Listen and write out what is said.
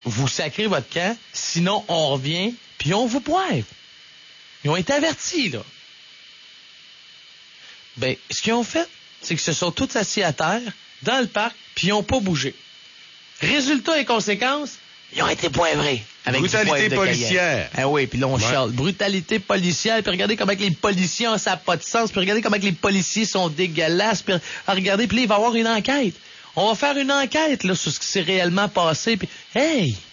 vous sacrez votre camp, sinon on revient, puis on vous poivre. Ils ont été avertis, là. Ben, ce qu'ils ont fait, c'est qu'ils se sont tous assis à terre, dans le parc, puis ils n'ont pas bougé. Résultat et conséquences, ils ont été poivrés. Avec brutalité policière. Ah oui, puis là, on chiale. Brutalité policière, puis regardez comment les policiers ont ça n'a pas de sens, puis regardez comment les policiers sont dégueulasses, puis regardez, puis là, il va y avoir une enquête. On va faire une enquête là sur ce qui s'est réellement passé, puis hey!